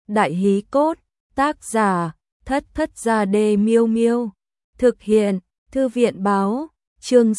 Đại hí cốt, tác giả, Thất Thất Gia Đê Miêu Miêu. Thực hiện, Thư viện Báo, chương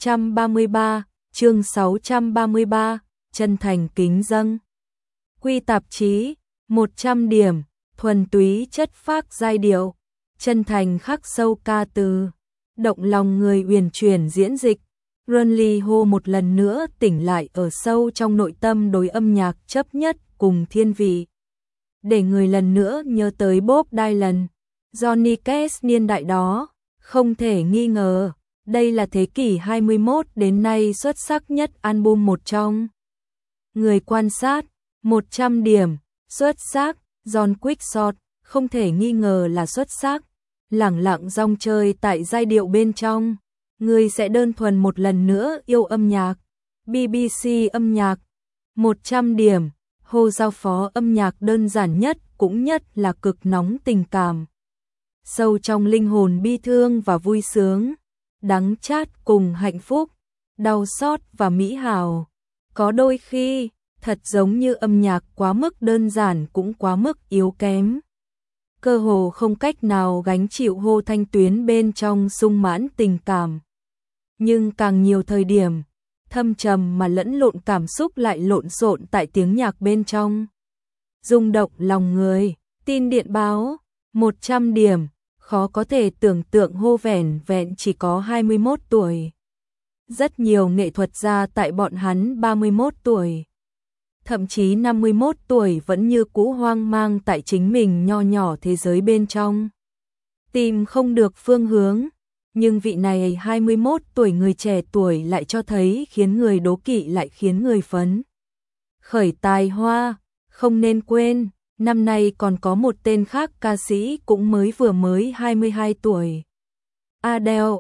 633, chân thành kính dâng. Quy tạp chí, 100 điểm, thuần túy chất phác giai điệu, chân thành khắc sâu ca từ, động lòng người uyển chuyển diễn dịch. Runley Ho một lần nữa tỉnh lại ở sâu trong nội tâm đối âm nhạc chấp nhất cùng thiên vị. Để người lần nữa nhớ tới Bob Dylan, Johnny Cash niên đại đó, không thể nghi ngờ, đây là thế kỷ 21 đến nay xuất sắc nhất album một trong. Người quan sát, 100 điểm, xuất sắc, John Quickshot, không thể nghi ngờ là xuất sắc, lẳng lặng rong chơi tại giai điệu bên trong. Người sẽ đơn thuần một lần nữa yêu âm nhạc. BBC âm nhạc, 100 điểm, Ho giao phó âm nhạc đơn giản nhất cũng nhất là cực nóng tình cảm. Sâu trong linh hồn bi thương và vui sướng, đắng chát cùng hạnh phúc, đau xót và mỹ hào. Có đôi khi, thật giống như âm nhạc quá mức đơn giản cũng quá mức yếu kém. Cơ hồ không cách nào gánh chịu Ho thanh tuyến bên trong sung mãn tình cảm. Nhưng càng nhiều thời điểm, thâm trầm mà lẫn lộn cảm xúc lại lộn xộn tại tiếng nhạc bên trong. Rung động lòng người, tin điện báo, 100 điểm, khó có thể tưởng tượng Ho vẻn vẹn chỉ có 21 tuổi. Rất nhiều nghệ thuật gia tại bọn hắn 31 tuổi, thậm chí 51 tuổi vẫn như cũ hoang mang tại chính mình nho nhỏ thế giới bên trong. Tìm không được phương hướng. Nhưng vị này 21 tuổi người trẻ tuổi lại cho thấy khiến người đố kỵ lại khiến người phấn khởi tài hoa. Không nên quên, năm nay còn có một tên khác ca sĩ cũng mới 22 tuổi. Adele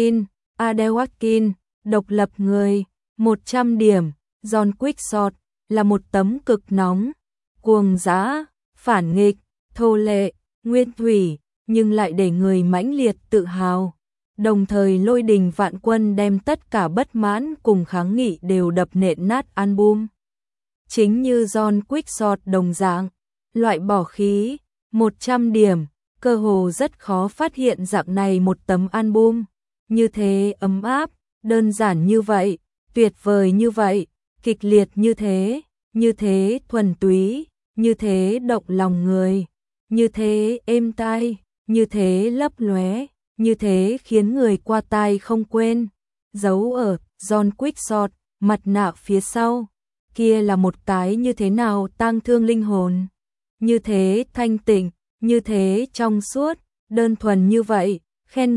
Atkin, độc lập người, 100 điểm, John Quickshot, là một tấm cực nóng, cuồng dã, phản nghịch, thô lệ, nguyên thủy, nhưng lại để người mãnh liệt tự hào. Đồng thời lôi đình vạn quân đem tất cả bất mãn cùng kháng nghị đều đập nện nát album. Chính như John Quickshot đồng dạng, loại bỏ khí, 100 điểm, cơ hồ rất khó phát hiện dạng này một tấm album. Như thế ấm áp, đơn giản như vậy, tuyệt vời như vậy, kịch liệt như thế thuần túy, như thế động lòng người, như thế êm tai, như thế lấp lóe. Như thế khiến người qua tai không quên. Giấu ở John Quickshot, mặt nạ phía sau, kia là một cái như thế nào tang thương linh hồn. Như thế thanh tịnh, như thế trong suốt, đơn thuần như vậy, khen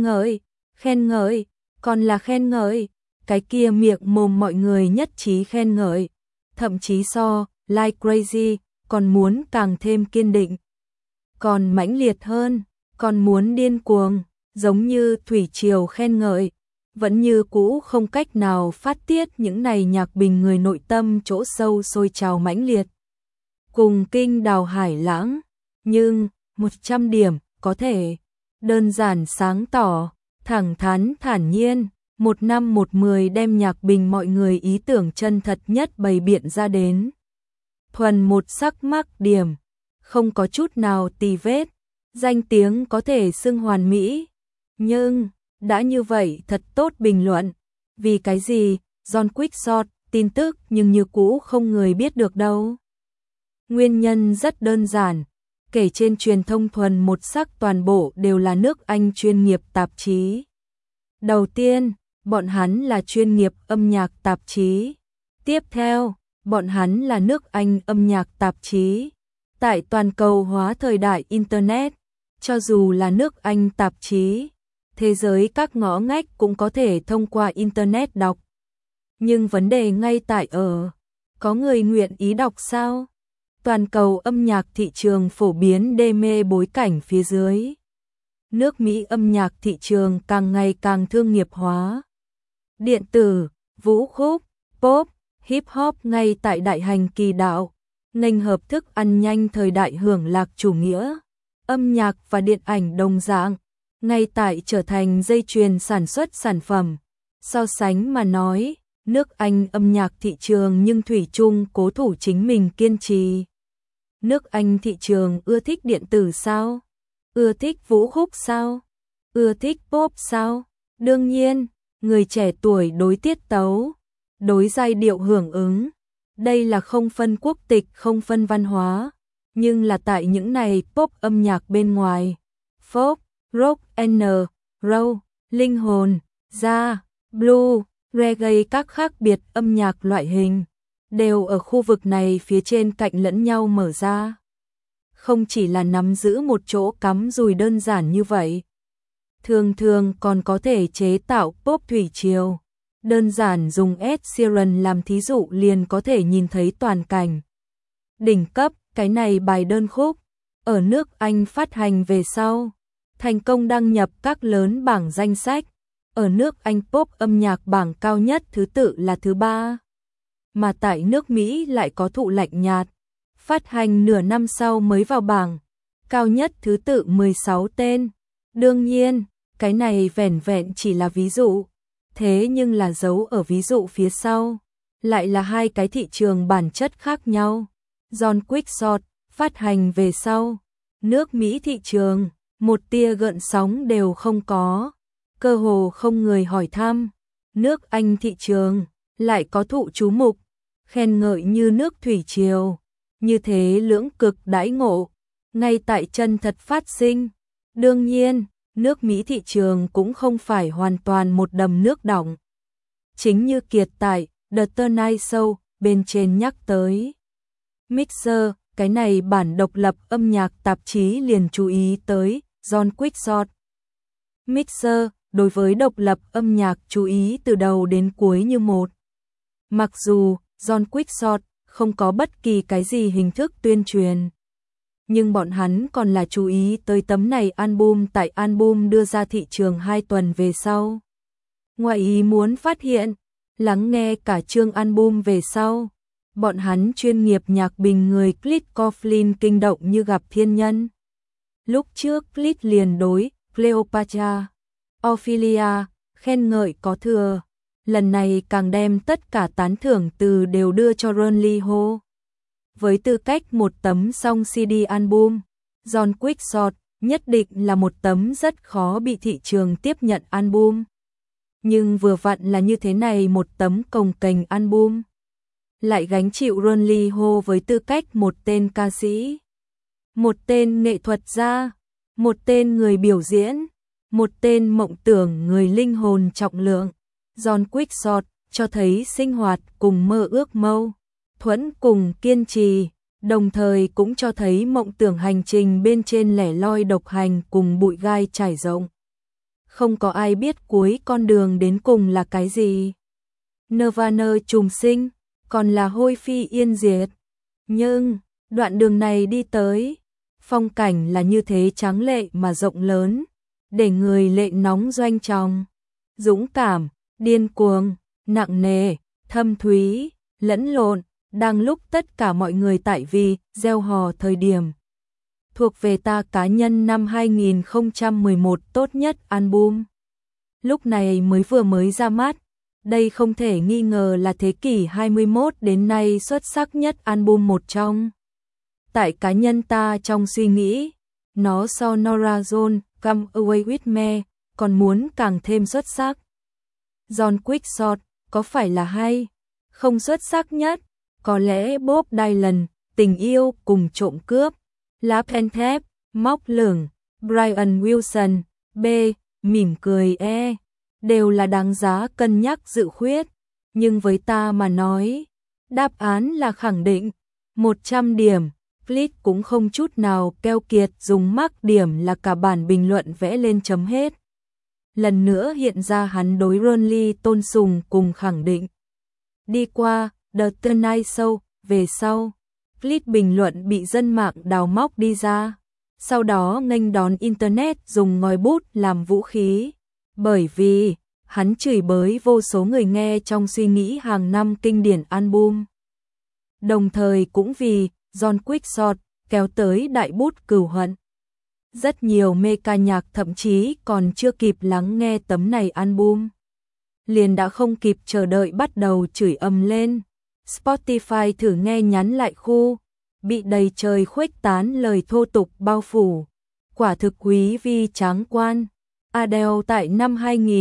ngợi, còn là khen ngợi. Cái kia miệng mồm mọi người nhất trí khen ngợi, thậm chí so Like Crazy còn muốn càng thêm kiên định, còn mãnh liệt hơn, còn muốn điên cuồng. Giống như thủy triều khen ngợi, vẫn như cũ không cách nào phát tiết những này nhạc bình người nội tâm chỗ sâu sôi trào mãnh liệt. Cùng kinh đào hải lãng, nhưng 100 điểm có thể đơn giản sáng tỏ, thẳng thắn thản nhiên, 1 năm 1 10 đem nhạc bình mọi người ý tưởng chân thật nhất bày biện ra đến. Thuần một sắc mắc điểm, không có chút nào tì vết, danh tiếng có thể xưng hoàn mỹ. Nhưng, đã như vậy thật tốt bình luận, vì cái gì, John Quickshot, tin tức nhưng như cũ không người biết được đâu. Nguyên nhân rất đơn giản, kể trên truyền thông thuần một sắc toàn bộ đều là nước Anh chuyên nghiệp tạp chí. Đầu tiên, bọn hắn là chuyên nghiệp âm nhạc tạp chí. Tiếp theo, bọn hắn là nước Anh âm nhạc tạp chí. Tại toàn cầu hóa thời đại Internet, cho dù là nước Anh tạp chí, thế giới các ngõ ngách cũng có thể thông qua Internet đọc. Nhưng vấn đề ngay tại ở, có người nguyện ý đọc sao? Toàn cầu âm nhạc thị trường phổ biến đê mê bối cảnh phía dưới. Nước Mỹ âm nhạc thị trường càng ngày càng thương nghiệp hóa. Điện tử, vũ khúc, pop, hip hop ngay tại đại hành kỳ đạo, nghênh hợp thức ăn nhanh thời đại hưởng lạc chủ nghĩa. Âm nhạc và điện ảnh đồng dạng, ngay tại trở thành dây chuyền sản xuất sản phẩm. So sánh mà nói, nước Anh âm nhạc thị trường nhưng thủy chung cố thủ chính mình kiên trì. Nước Anh thị trường ưa thích điện tử sao? Ưa thích vũ khúc sao? Ưa thích pop sao? Đương nhiên, người trẻ tuổi đối tiết tấu, đối giai điệu hưởng ứng. Đây là không phân quốc tịch, không phân văn hóa, nhưng là tại những này pop âm nhạc bên ngoài, folk, rock and roll, linh hồn, jazz, blues, reggae các khác biệt âm nhạc loại hình đều ở khu vực này phía trên cạnh lẫn nhau mở ra. Không chỉ là nắm giữ một chỗ cắm dùi đơn giản như vậy, thường thường còn có thể chế tạo pop thủy triều. Đơn giản dùng Ed Sheeran làm thí dụ liền có thể nhìn thấy toàn cảnh. Đỉnh cấp, cái này bài đơn khúc, ở nước Anh phát hành về sau, thành công đăng nhập các lớn bảng danh sách. Ở nước Anh pop âm nhạc bảng cao nhất thứ tự là thứ 3. Mà tại nước Mỹ lại có thụ lạnh nhạt, phát hành nửa năm sau mới vào bảng, cao nhất thứ tự 16 tên. Đương nhiên, cái này vẻn vẹn chỉ là ví dụ, thế nhưng là dấu ở ví dụ phía sau, lại là hai cái thị trường bản chất khác nhau. John Quixote phát hành về sau, nước Mỹ thị trường, một tia gợn sóng đều không có, cơ hồ không người hỏi thăm. Nước Anh thị trường, lại có thụ chú mục, khen ngợi như nước thủy triều, như thế lưỡng cực đãi ngộ, ngay tại chân thật phát sinh. Đương nhiên, nước Mỹ thị trường cũng không phải hoàn toàn một đầm nước đọng. Chính như Kiệt tại The Tonight Show bên trên nhắc tới. Mixer, cái này bản độc lập âm nhạc tạp chí liền chú ý tới John Quixote. Mixer, đối với độc lập âm nhạc chú ý từ đầu đến cuối như một. Mặc dù John Quixote không có bất kỳ cái gì hình thức tuyên truyền, nhưng bọn hắn còn là chú ý tới tấm này album tại album đưa ra thị trường 2 tuần về sau. Ngoài ý muốn phát hiện, lắng nghe cả chương album về sau, bọn hắn chuyên nghiệp nhạc bình người Clint Coughlin kinh động như gặp thiên nhân. Lúc trước Clint liền đối Cleopatra, Ophelia khen ngợi có thừa, lần này càng đem tất cả tán thưởng từ đều đưa cho Ron Lee Ho. Với tư cách một tấm song CD album, John Quixote nhất định là một tấm rất khó bị thị trường tiếp nhận album. Nhưng vừa vặn là như thế này một tấm cồng kềnh album, lại gánh chịu Ron Lee Ho với tư cách một tên ca sĩ, một tên nghệ thuật gia, một tên người biểu diễn, một tên mộng tưởng người linh hồn trọng lượng. John Quixote cho thấy sinh hoạt cùng mơ ước mâu thuẫn cùng kiên trì, đồng thời cũng cho thấy mộng tưởng hành trình bên trên lẻ loi độc hành cùng bụi gai trải rộng. Không có ai biết cuối con đường đến cùng là cái gì. Nirvana trùng sinh, còn là hôi phi yên diệt. Nhưng, đoạn đường này đi tới, phong cảnh là như thế tráng lệ mà rộng lớn, để người lệ nóng doanh tròng, dũng cảm, điên cuồng, nặng nề, thâm thúy, lẫn lộn, đang lúc tất cả mọi người tại vì gieo hò thời điểm. Thuộc về ta cá nhân năm 2011 tốt nhất album. Lúc này mới ra mắt, đây không thể nghi ngờ là thế kỷ 21 đến nay xuất sắc nhất album một trong. Tại cá nhân ta trong suy nghĩ, nó so Norah Jones, Come Away With Me, còn muốn càng thêm xuất sắc. John Quixote, có phải là hay? Không xuất sắc nhất, có lẽ Bob Dylan, Tình yêu cùng trộm cướp, Love and Theft, Móc lửng, Brian Wilson, B, mỉm cười E, đều là đáng giá cân nhắc dự khuyết. Nhưng với ta mà nói, đáp án là khẳng định, 100 điểm. Clint cũng không chút nào keo kiệt dùng mác điểm là cả bản bình luận vẽ lên chấm hết. Lần nữa hiện ra hắn đối Ron Lee tôn sùng cùng khẳng định. Đi qua The Tonight Show về sau, Clint bình luận bị dân mạng đào móc đi ra, sau đó nghênh đón Internet dùng ngòi bút làm vũ khí, bởi vì hắn chửi bới vô số người nghe trong suy nghĩ hàng năm kinh điển album. Đồng thời cũng vì John Quixote kéo tới đại bút cừu hận. Rất nhiều mê ca nhạc thậm chí còn chưa kịp lắng nghe tấm này album, liền đã không kịp chờ đợi bắt đầu chửi ầm lên. Spotify thử nghe nhắn lại khu, bị đầy trời khuếch tán lời thô tục bao phủ. Quả thực quý vi tráng quan. Adele tại năm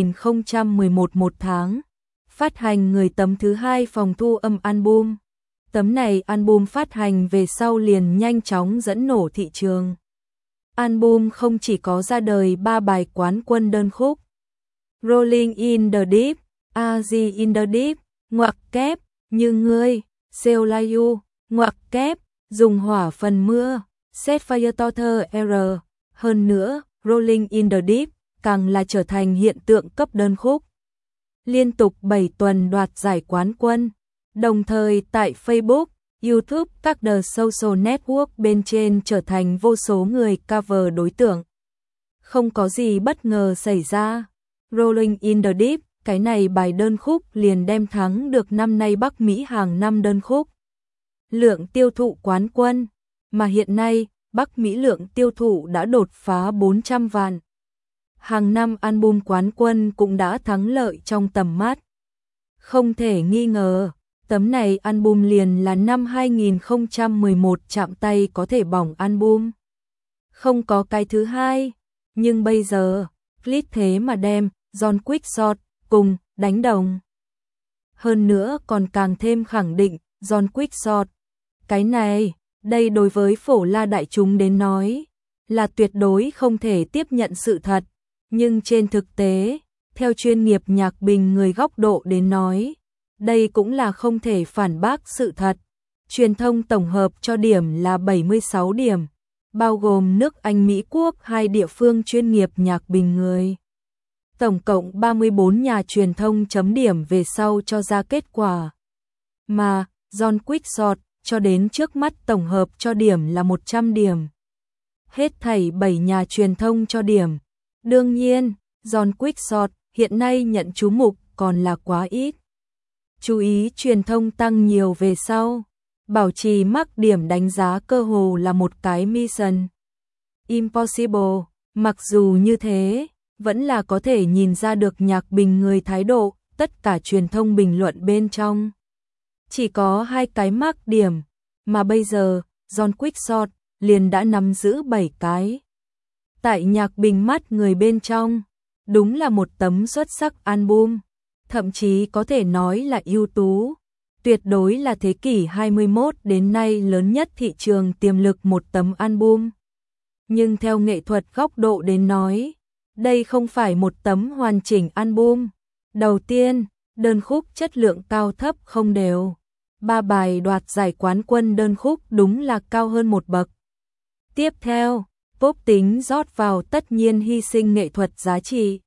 2011 một tháng, phát hành người tấm thứ 2 phòng thu âm album. Tấm này album phát hành về sau liền nhanh chóng dẫn nổ thị trường. Album không chỉ có ra đời 3 bài quán quân đơn khúc. Rolling in the Deep, Azi in the Deep, ngoặc kép, Như Ngươi, Sail Like You, ngoặc kép, Dùng Hỏa Phần Mưa, Set Fire to the Air. Hơn nữa, Rolling in the Deep càng là trở thành hiện tượng cấp đơn khúc. Liên tục 7 tuần đoạt giải quán quân, đồng thời tại Facebook, YouTube, các the social network bên trên trở thành vô số người cover đối tượng. Không có gì bất ngờ xảy ra. Rolling in the Deep, cái này bài đơn khúc liền đem thắng được năm nay Bắc Mỹ hàng năm đơn khúc. Lượng tiêu thụ quán quân, mà hiện nay, Bắc Mỹ lượng tiêu thụ đã đột phá 400 vạn. Hàng năm album quán quân cũng đã thắng lợi trong tầm mắt. Không thể nghi ngờ, tấm này album liền là năm 2011 chạm tay có thể bỏng album. Không có cái thứ hai, nhưng bây giờ, clip thế mà đem John Quickshot cùng đánh đồng. Hơn nữa còn càng thêm khẳng định John Quickshot. Cái này, đây đối với phổ la đại chúng đến nói, là tuyệt đối không thể tiếp nhận sự thật. Nhưng trên thực tế, theo chuyên nghiệp nhạc bình người góc độ đến nói, đây cũng là không thể phản bác sự thật. Truyền thông tổng hợp cho điểm là 76 điểm, bao gồm nước Anh Mỹ Quốc 2 địa phương chuyên nghiệp nhạc bình người. Tổng cộng 34 nhà truyền thông chấm điểm về sau cho ra kết quả. Mà, John Quickshot cho đến trước mắt tổng hợp cho điểm là 100 điểm. Hết thảy 7 nhà truyền thông cho điểm. Đương nhiên, John Quickshot hiện nay nhận chú mục còn là quá ít. Chú ý truyền thông tăng nhiều về sau, bảo trì mắc điểm đánh giá cơ hồ là một cái mission impossible. Mặc dù như thế, vẫn là có thể nhìn ra được nhạc bình người thái độ, tất cả truyền thông bình luận bên trong. Chỉ có 2 cái mắc điểm, mà bây giờ, John Quickshot liền đã nắm giữ 7 cái. Tại nhạc bình mắt người bên trong, đúng là một tấm xuất sắc album, thậm chí có thể nói là ưu tú, tuyệt đối là thế kỷ 21 đến nay lớn nhất thị trường tiềm lực một tấm album. Nhưng theo nghệ thuật góc độ đến nói, đây không phải một tấm hoàn chỉnh album. Đầu tiên, đơn khúc chất lượng cao thấp không đều. 3 bài đoạt giải quán quân đơn khúc đúng là cao hơn một bậc. Tiếp theo, pop tính rót vào tất nhiên hy sinh nghệ thuật giá trị.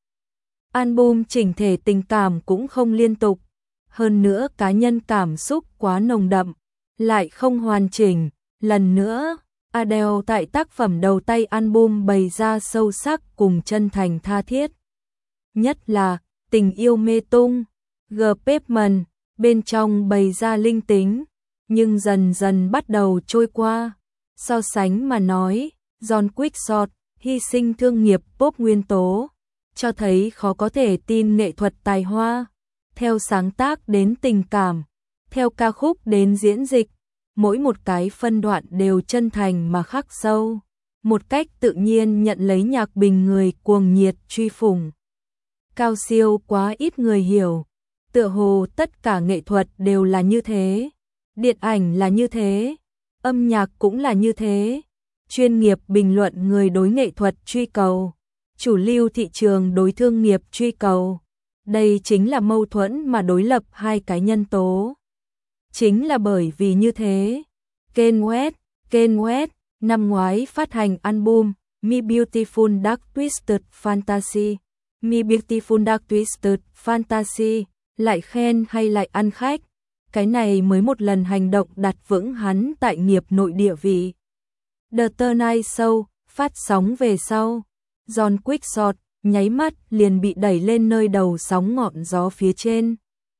Album chỉnh thể tình cảm cũng không liên tục. Hơn nữa cá nhân cảm xúc quá nồng đậm, lại không hoàn chỉnh. Lần nữa, Adele tại tác phẩm đầu tay album bày ra sâu sắc cùng chân thành tha thiết. Nhất là, tình yêu mê tung, G. Pavement, bên trong bày ra linh tính, nhưng dần dần bắt đầu trôi qua. So sánh mà nói, John Quickshot hy sinh thương nghiệp pop nguyên tố, cho thấy khó có thể tin nghệ thuật tài hoa. Theo sáng tác đến tình cảm, theo ca khúc đến diễn dịch, mỗi một cái phân đoạn đều chân thành mà khắc sâu, một cách tự nhiên nhận lấy nhạc bình người cuồng nhiệt truy phủng. Cao siêu quá ít người hiểu, tựa hồ tất cả nghệ thuật đều là như thế, điện ảnh là như thế, âm nhạc cũng là như thế, chuyên nghiệp bình luận người đối nghệ thuật truy cầu, chủ lưu thị trường đối thương nghiệp truy cầu. Đây chính là mâu thuẫn mà đối lập hai cái nhân tố. Chính là bởi vì như thế, Kanye West năm ngoái phát hành album Me Beautiful Dark Twisted Fantasy. Me Beautiful Dark Twisted Fantasy lại khen hay lại ăn khách. Cái này mới một lần hành động đặt vững hắn tại nghiệp nội địa vị. The Tonight Show phát sóng về sau, John Quickshot nháy mắt liền bị đẩy lên nơi đầu sóng ngọn gió phía trên.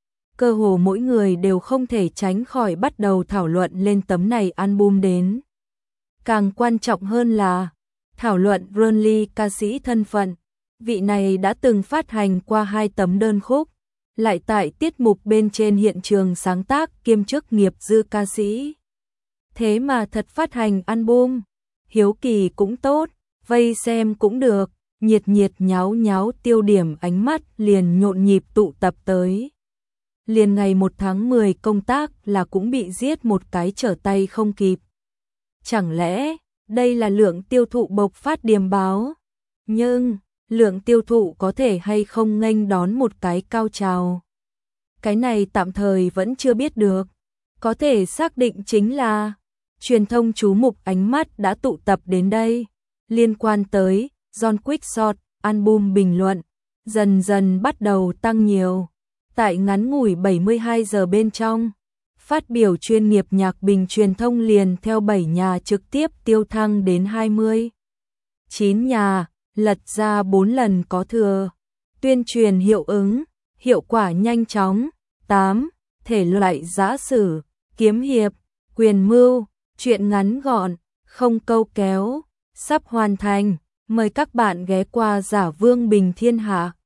Cơ hồ mỗi người đều không thể tránh khỏi bắt đầu thảo luận lên tấm này album đến. Càng quan trọng hơn là thảo luận Ronly ca sĩ thân phận. Vị này đã từng phát hành qua 2 tấm đơn khúc, lại tại tiết mục bên trên hiện trường sáng tác kiêm chức nghiệp dư ca sĩ. Thế mà thật phát hành album, hiếu kỳ cũng tốt, vây xem cũng được, nhiệt nhiệt nháo nháo tiêu điểm ánh mắt liền nhộn nhịp tụ tập tới. Liền ngày 1 tháng 10 công tác là cũng bị giết một cái trở tay không kịp. Chẳng lẽ đây là lượng tiêu thụ bộc phát điềm báo? Nhưng lượng tiêu thụ có thể hay không nghênh đón một cái cao trào? Cái này tạm thời vẫn chưa biết được. Có thể xác định chính là truyền thông chú mục ánh mắt đã tụ tập đến đây. Liên quan tới John Quickshot, album bình luận, dần dần bắt đầu tăng nhiều. Tại ngắn ngủi 72 giờ bên trong, phát biểu chuyên nghiệp nhạc bình truyền thông liền theo 7 nhà trực tiếp tiêu thăng đến 29 nhà, lật ra 4 lần có thừa. Tuyên truyền hiệu ứng, hiệu quả nhanh chóng. 8. Thể loại giã sử, kiếm hiệp, quyền mưu, truyện ngắn gọn, không câu kéo, sắp hoàn thành. Mời các bạn ghé qua Giả Vương Bình Thiên Hạ.